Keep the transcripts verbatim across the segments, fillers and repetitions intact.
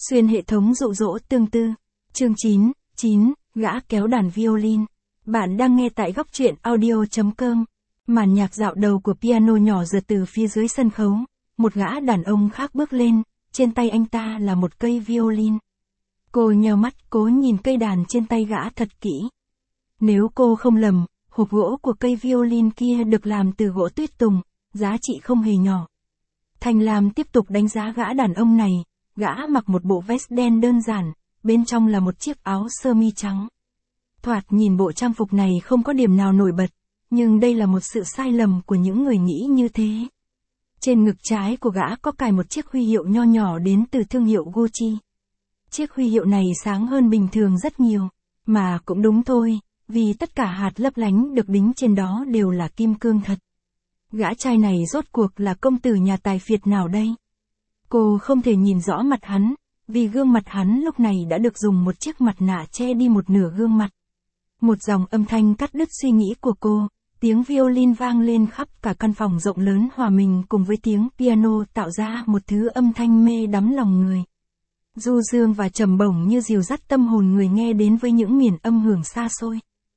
Xuyên hệ thống dụ dỗ tương tư. Chương chín, chín, gã kéo đàn violin. Bạn đang nghe tại góc truyện audio chấm com. Màn nhạc dạo đầu của piano nhỏ giật từ phía dưới sân khấu. Một gã đàn ông khác bước lên, trên tay anh ta là một cây violin. Cô nheo mắt cố nhìn cây đàn trên tay gã thật kỹ. Nếu cô không lầm, hộp gỗ của cây violin kia được làm từ gỗ tuyết tùng, giá trị không hề nhỏ. Thanh Lam tiếp tục đánh giá gã đàn ông này, gã mặc một bộ vest đen đơn giản, bên trong là một chiếc áo sơ mi trắng. Thoạt nhìn bộ trang phục này không có điểm nào nổi bật, nhưng đây là một sự sai lầm của những người nghĩ như thế. Trên ngực trái của gã có cài một chiếc huy hiệu nho nhỏ đến từ thương hiệu Gucci. Chiếc huy hiệu này sáng hơn bình thường rất nhiều, mà cũng đúng thôi, vì tất cả hạt lấp lánh được đính trên đó đều là kim cương thật. Gã trai này rốt cuộc là công tử nhà tài phiệt nào đây? Cô không thể nhìn rõ mặt hắn, vì gương mặt hắn lúc này đã được dùng một chiếc mặt nạ che đi một nửa gương mặt. Một dòng âm thanh cắt đứt suy nghĩ của cô, tiếng violin vang lên khắp cả căn phòng rộng lớn hòa mình cùng với tiếng piano tạo ra một thứ âm thanh mê đắm lòng người. Du dương và trầm bổng như dìu dắt tâm hồn người nghe đến với những miền âm hưởng xa xôi.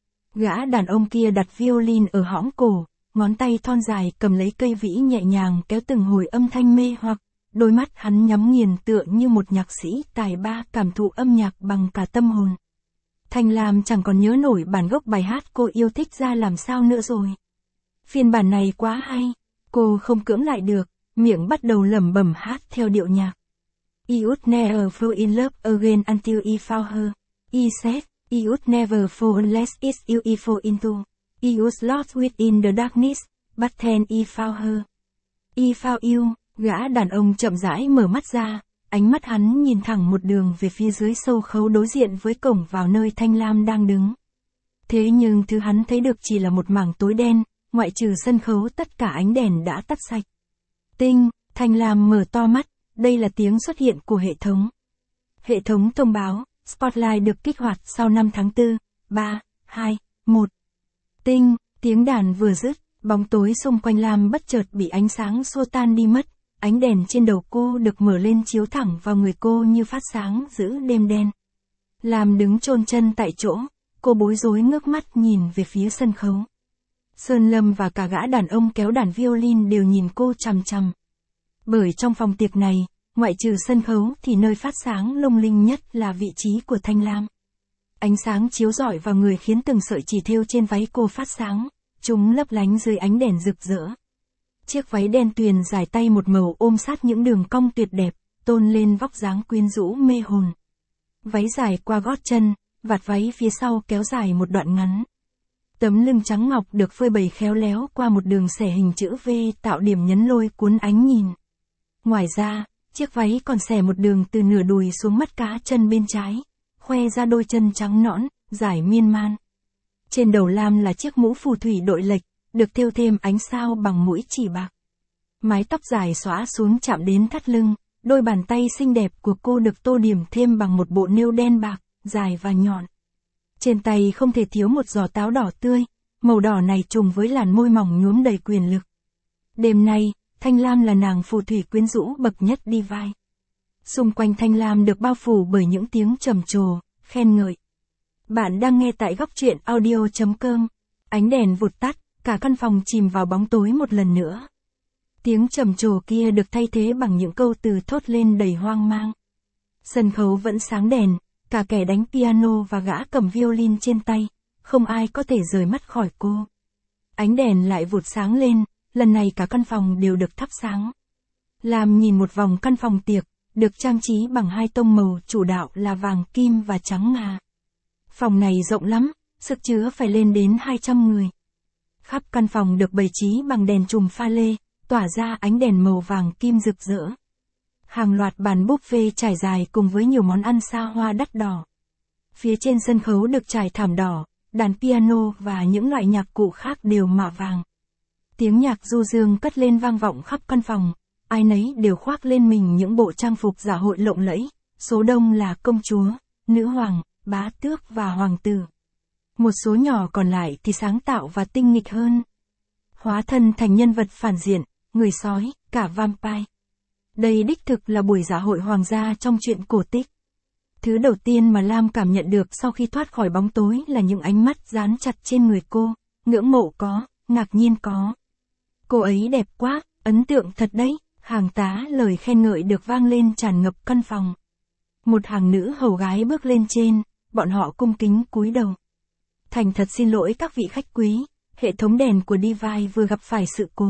Gã đàn ông kia đặt violin ở hõm cổ, ngón tay thon dài cầm lấy cây vĩ nhẹ nhàng kéo từng hồi âm thanh mê hoặc, đôi mắt hắn nhắm nghiền tựa như một nhạc sĩ tài ba cảm thụ âm nhạc bằng cả tâm hồn. Thanh Lam chẳng còn nhớ nổi bản gốc bài hát cô yêu thích ra làm sao nữa rồi. Phiên bản này quá hay, cô không cưỡng lại được, miệng bắt đầu lẩm bẩm hát theo điệu nhạc. I would never fall in love again until I found her. I said, I would never fall unless it's you I fall into. I was lost within the darkness, but then I found her. I found you. Gã đàn ông chậm rãi mở mắt ra, ánh mắt hắn nhìn thẳng một đường về phía dưới sâu khấu đối diện với cổng vào nơi Thanh Lam đang đứng. Thế nhưng thứ hắn thấy được chỉ là một mảng tối đen, ngoại trừ sân khấu tất cả ánh đèn đã tắt sạch. Tinh, Thanh Lam mở to mắt, đây là tiếng xuất hiện của hệ thống. Hệ thống thông báo, Spotlight được kích hoạt sau năm tháng tư, ba, hai, một. Tinh, tiếng đàn vừa dứt, bóng tối xung quanh Lam bất chợt bị ánh sáng xua tan đi mất. Ánh đèn trên đầu cô được mở lên chiếu thẳng vào người cô như phát sáng giữa đêm đen. Lam đứng chôn chân tại chỗ, cô bối rối ngước mắt nhìn về phía sân khấu. Sơn Lâm và cả gã đàn ông kéo đàn violin đều nhìn cô chằm chằm. Bởi trong phòng tiệc này, ngoại trừ sân khấu thì nơi phát sáng lung linh nhất là vị trí của Thanh Lam. Ánh sáng chiếu rọi vào người khiến từng sợi chỉ thêu trên váy cô phát sáng, chúng lấp lánh dưới ánh đèn rực rỡ. Chiếc váy đen tuyền dài tay một màu ôm sát những đường cong tuyệt đẹp, tôn lên vóc dáng quyến rũ mê hồn. Váy dài qua gót chân, vạt váy phía sau kéo dài một đoạn ngắn. Tấm lưng trắng ngọc được phơi bày khéo léo qua một đường xẻ hình chữ V tạo điểm nhấn lôi cuốn ánh nhìn. Ngoài ra, chiếc váy còn xẻ một đường từ nửa đùi xuống mắt cá chân bên trái, khoe ra đôi chân trắng nõn, dài miên man. Trên đầu Lam là chiếc mũ phù thủy đội lệch, được thêu thêm ánh sao bằng mũi chỉ bạc. Mái tóc dài xõa xuống chạm đến thắt lưng, đôi bàn tay xinh đẹp của cô được tô điểm thêm bằng một bộ nêu đen bạc, dài và nhọn. Trên tay không thể thiếu một giò táo đỏ tươi, màu đỏ này trùng với làn môi mỏng nhuốm đầy quyền lực. Đêm nay, Thanh Lam là nàng phù thủy quyến rũ bậc nhất đi vai. Xung quanh Thanh Lam được bao phủ bởi những tiếng trầm trồ, khen ngợi. Bạn đang nghe tại góc truyện audio chấm com. Ánh đèn vụt tắt, cả căn phòng chìm vào bóng tối một lần nữa. Tiếng trầm trồ kia được thay thế bằng những câu từ thốt lên đầy hoang mang. Sân khấu vẫn sáng đèn, cả kẻ đánh piano và gã cầm violin trên tay, không ai có thể rời mắt khỏi cô. Ánh đèn lại vụt sáng lên, lần này cả căn phòng đều được thắp sáng. Lam nhìn một vòng căn phòng tiệc, được trang trí bằng hai tông màu chủ đạo là vàng kim và trắng ngà. Phòng này rộng lắm, sức chứa phải lên đến hai trăm người. Khắp căn phòng được bày trí bằng đèn chùm pha lê, tỏa ra ánh đèn màu vàng kim rực rỡ. Hàng loạt bàn buffet trải dài cùng với nhiều món ăn xa hoa đắt đỏ. Phía trên sân khấu được trải thảm đỏ, đàn piano và những loại nhạc cụ khác đều mạ vàng. Tiếng nhạc du dương cất lên vang vọng khắp căn phòng, ai nấy đều khoác lên mình những bộ trang phục dạ hội lộng lẫy, số đông là công chúa, nữ hoàng, bá tước và hoàng tử. Một số nhỏ còn lại thì sáng tạo và tinh nghịch hơn. Hóa thân thành nhân vật phản diện, người sói, cả vampire. Đây đích thực là buổi dạ hội hoàng gia trong truyện cổ tích. Thứ đầu tiên mà Lam cảm nhận được sau khi thoát khỏi bóng tối là những ánh mắt dán chặt trên người cô, ngưỡng mộ có, ngạc nhiên có. Cô ấy đẹp quá, ấn tượng thật đấy, hàng tá lời khen ngợi được vang lên tràn ngập căn phòng. Một hàng nữ hầu gái bước lên trên, bọn họ cung kính cúi đầu. Thành thật xin lỗi các vị khách quý, hệ thống đèn của Divine vừa gặp phải sự cố.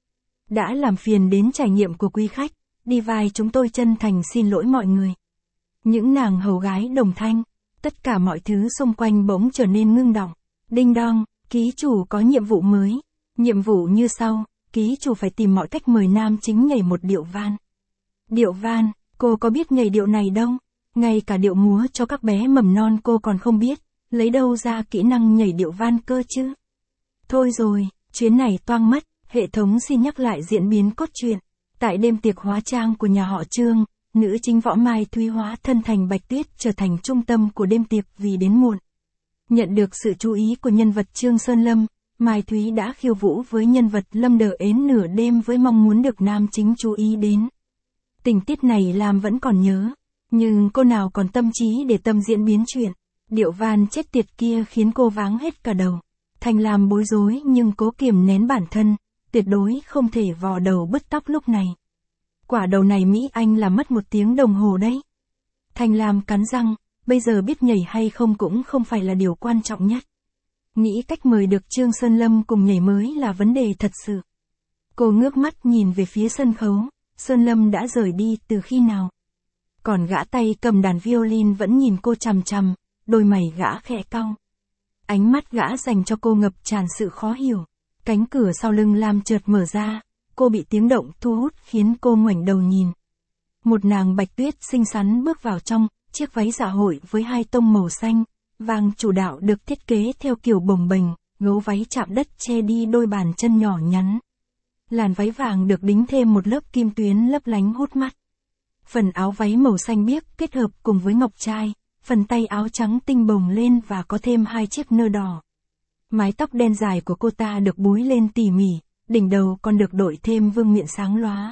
Đã làm phiền đến trải nghiệm của quý khách, Divine chúng tôi chân thành xin lỗi mọi người. Những nàng hầu gái đồng thanh, tất cả mọi thứ xung quanh bỗng trở nên ngưng đọng. Đinh đong, ký chủ có nhiệm vụ mới. Nhiệm vụ như sau, ký chủ phải tìm mọi cách mời nam chính nhảy một điệu van. Điệu van, cô có biết nhảy điệu này đâu? Ngay cả điệu múa cho các bé mầm non cô còn không biết, lấy đâu ra kỹ năng nhảy điệu van cơ chứ? Thôi rồi, chuyến này toang mất, hệ thống xin nhắc lại diễn biến cốt truyện. Tại đêm tiệc hóa trang của nhà họ Trương, nữ chính Võ Mai Thúy hóa thân thành Bạch Tuyết trở thành trung tâm của đêm tiệc vì đến muộn. Nhận được sự chú ý của nhân vật Trương Sơn Lâm, Mai Thúy đã khiêu vũ với nhân vật Lâm Đờ Ến nửa đêm với mong muốn được nam chính chú ý đến. Tình tiết này Lam vẫn còn nhớ, nhưng cô nào còn tâm trí để tâm diễn biến chuyện. Điệu van chết tiệt kia khiến cô váng hết cả đầu. Thành Lam bối rối nhưng cố kiềm nén bản thân, tuyệt đối không thể vò đầu bứt tóc lúc này. Quả đầu này Mỹ Anh là mất một tiếng đồng hồ đấy. Thành Lam cắn răng, bây giờ biết nhảy hay không cũng không phải là điều quan trọng nhất. Nghĩ cách mời được Trương Sơn Lâm cùng nhảy mới là vấn đề thật sự. Cô ngước mắt nhìn về phía sân khấu, Sơn Lâm đã rời đi từ khi nào. Còn gã tay cầm đàn violin vẫn nhìn cô chằm chằm, đôi mày gã khẽ cau. Ánh mắt gã dành cho cô ngập tràn sự khó hiểu. Cánh cửa sau lưng Lam chợt mở ra, cô bị tiếng động thu hút khiến cô ngoảnh đầu nhìn. Một nàng Bạch Tuyết xinh xắn bước vào trong, chiếc váy dạ hội với hai tông màu xanh, vàng chủ đạo được thiết kế theo kiểu bồng bềnh, gấu váy chạm đất che đi đôi bàn chân nhỏ nhắn. Làn váy vàng được đính thêm một lớp kim tuyến lấp lánh hút mắt. Phần áo váy màu xanh biếc kết hợp cùng với ngọc trai, phần tay áo trắng tinh bồng lên và có thêm hai chiếc nơ đỏ. Mái tóc đen dài của cô ta được búi lên tỉ mỉ, đỉnh đầu còn được đội thêm vương miện sáng lóa.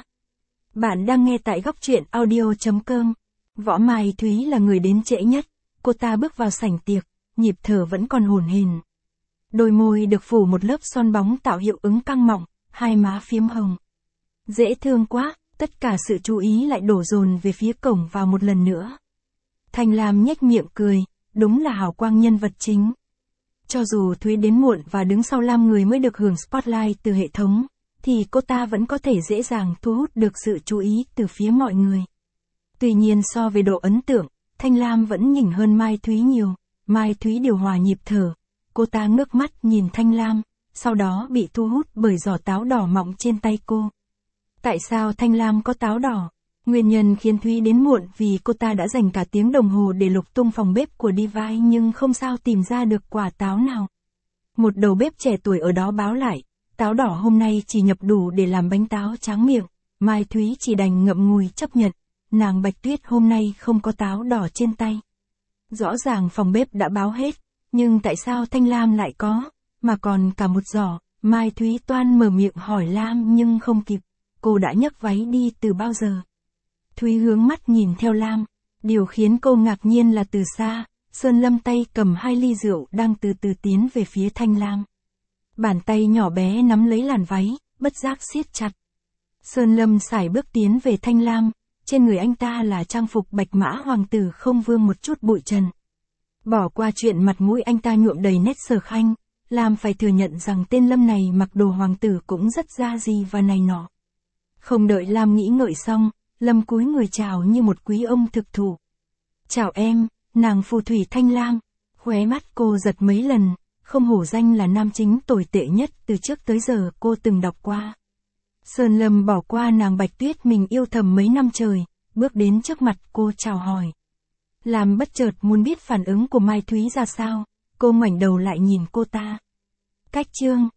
Bạn đang nghe tại góc truyện audio chấm com. Võ Mai Thúy là người đến trễ nhất, cô ta bước vào sảnh tiệc, nhịp thở vẫn còn hổn hển. Đôi môi được phủ một lớp son bóng tạo hiệu ứng căng mọng, hai má phiếm hồng. Dễ thương quá, tất cả sự chú ý lại đổ dồn về phía cổng vào một lần nữa. Thành Lam nhếch miệng cười, đúng là hào quang nhân vật chính. Cho dù Thúy đến muộn và đứng sau Lam người mới được hưởng spotlight từ hệ thống, thì cô ta vẫn có thể dễ dàng thu hút được sự chú ý từ phía mọi người. Tuy nhiên so về độ ấn tượng, Thanh Lam vẫn nhỉnh hơn Mai Thúy nhiều. Mai Thúy điều hòa nhịp thở, cô ta ngước mắt nhìn Thanh Lam, sau đó bị thu hút bởi giỏ táo đỏ mọng trên tay cô. Tại sao Thanh Lam có táo đỏ? Nguyên nhân khiến Thúy đến muộn vì cô ta đã dành cả tiếng đồng hồ để lục tung phòng bếp của Divine nhưng không sao tìm ra được quả táo nào. Một đầu bếp trẻ tuổi ở đó báo lại, táo đỏ hôm nay chỉ nhập đủ để làm bánh táo tráng miệng. Mai Thúy chỉ đành ngậm ngùi chấp nhận, nàng Bạch Tuyết hôm nay không có táo đỏ trên tay. Rõ ràng phòng bếp đã báo hết, nhưng tại sao Thanh Lam lại có, mà còn cả một giỏ. Mai Thúy toan mở miệng hỏi Lam nhưng không kịp, cô đã nhấc váy đi từ bao giờ. Thúy hướng mắt nhìn theo Lam, điều khiến cô ngạc nhiên là từ xa, Sơn Lâm tay cầm hai ly rượu đang từ từ tiến về phía Thanh Lam. Bàn tay nhỏ bé nắm lấy làn váy, bất giác siết chặt. Sơn Lâm sải bước tiến về Thanh Lam, trên người anh ta là trang phục bạch mã hoàng tử không vương một chút bụi trần. Bỏ qua chuyện mặt mũi anh ta nhuộm đầy nét sở khanh, Lam phải thừa nhận rằng tên Lâm này mặc đồ hoàng tử cũng rất ra gì và này nọ. Không đợi Lam nghĩ ngợi xong, Lâm cúi người chào như một quý ông thực thụ. Chào em, nàng phù thủy Thanh Lam. Khóe mắt cô giật mấy lần, không hổ danh là nam chính tồi tệ nhất từ trước tới giờ cô từng đọc qua. Sơn Lâm bỏ qua nàng Bạch Tuyết mình yêu thầm mấy năm trời, bước đến trước mặt cô chào hỏi. Lam bất chợt muốn biết phản ứng của Mai Thúy ra sao, cô ngoảnh đầu lại nhìn cô ta. Cách Trương,